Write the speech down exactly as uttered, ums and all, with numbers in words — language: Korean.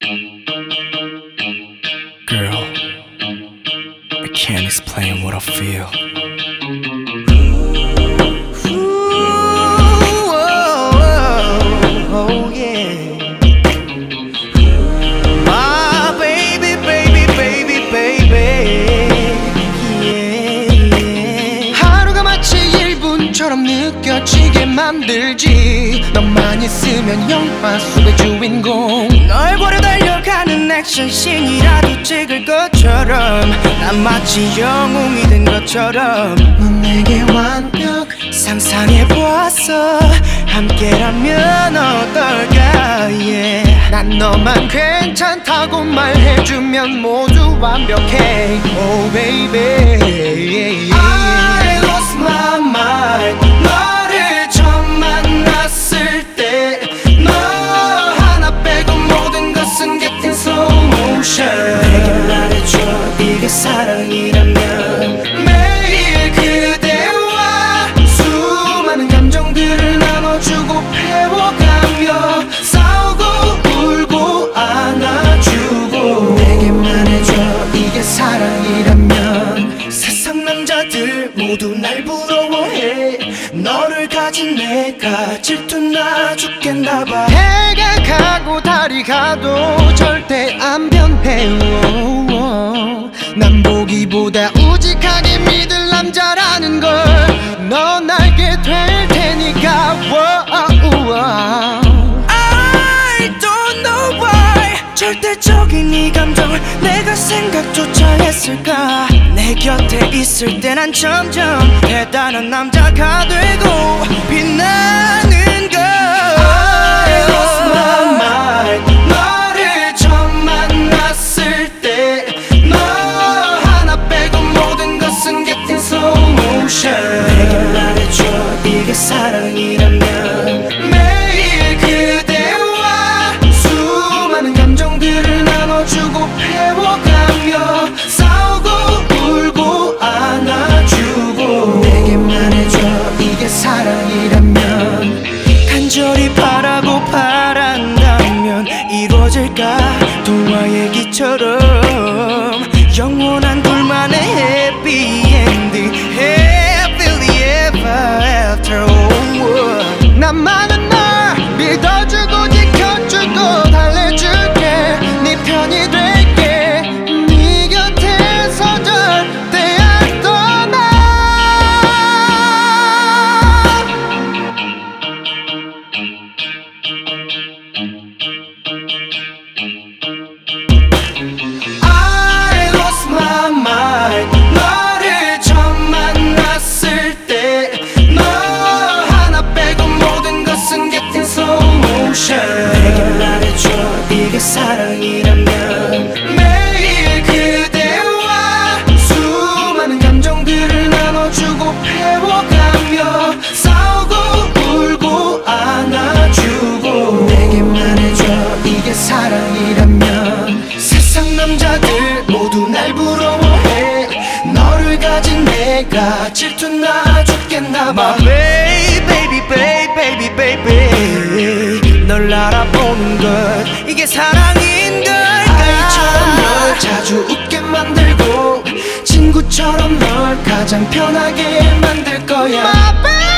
Girl, I can't explain what I feel. Ooh, oh, oh, yeah. My baby, baby, baby, baby. Yeah. 하루가 마치 일 분처럼 느껴지게 만들지. 너만 있으면 영화 속의 주인공. 널 보려 달려가는 액션씬이라도 찍을 것처럼 난 마치 영웅이 된 것처럼 넌 내게 완벽 상상해보았어. 함께라면 어떨까 yeah. 난 너만 괜찮다고 말해주면 모두 완벽해. Oh baby I lost my mind. 너를 처음 만났을 때 너 하나 빼고 모든 것은 getting slow motion. 내게 말해줘 이게 사랑이라면. 매일 그대와 수많은 감정들을 나눠주고 배워가며 싸우고 울고 안아주고. 내게 말해줘 이게 사랑이라면. 세상 남자들 모두 날 부러워해. 너를 가진 내가 질투나 죽겠나봐. 해가 가고 달이 가도 절대 안 변해. 오오오. 난 보기보다 우직하게 믿을 남자라는 걸. 넌 알게 될 테니까. 오오오. I don't know why 절대적인 이 감정을 내가 생각조차 했을까. 내 곁에 있을 때 난 점점 대단한 남자가 되고 빛나는 걸. I lost my mind. 너를 처음 만났을 때 너 하나 빼고 모든 것은 getting slow motion. 내게 말해줘 이게 사랑이라면. 매일 그대와 수많은 감정들을 나눠주고 배워가며 싸우고 울고 안아주고. 내게 말해줘 이게 사랑이라면. 간절히 바라고 바란다면 이루어질까. 동화 얘기처럼 영원한 둘만의 happy ending. Happily ever after. oh. 나만은 널 믿어주고 지켜주고 달래줄게. 네 편이 될게. 네 곁에서 절대 안 떠나. I lost my mind. 너를 처음 만났을 때 너 하나 빼고 모든 것은 getting slow motion. 내게 말해줘 이게 사랑이라면. 매일 그대와 수많은 감정들을 나눠주고 배워가며 싸우고 울고 안아주고. 내게 말해줘 이게 사랑이라면. 세상 남자들 모두 날 부러워해. 너를 가진 내가 질투나 죽겠나봐. My baby baby baby baby 널 알아보는 것 이게 사랑인 걸까. 아이처럼 널 자주 웃게 만들고 친구처럼 널 가장 편하게 만들 거야. My baby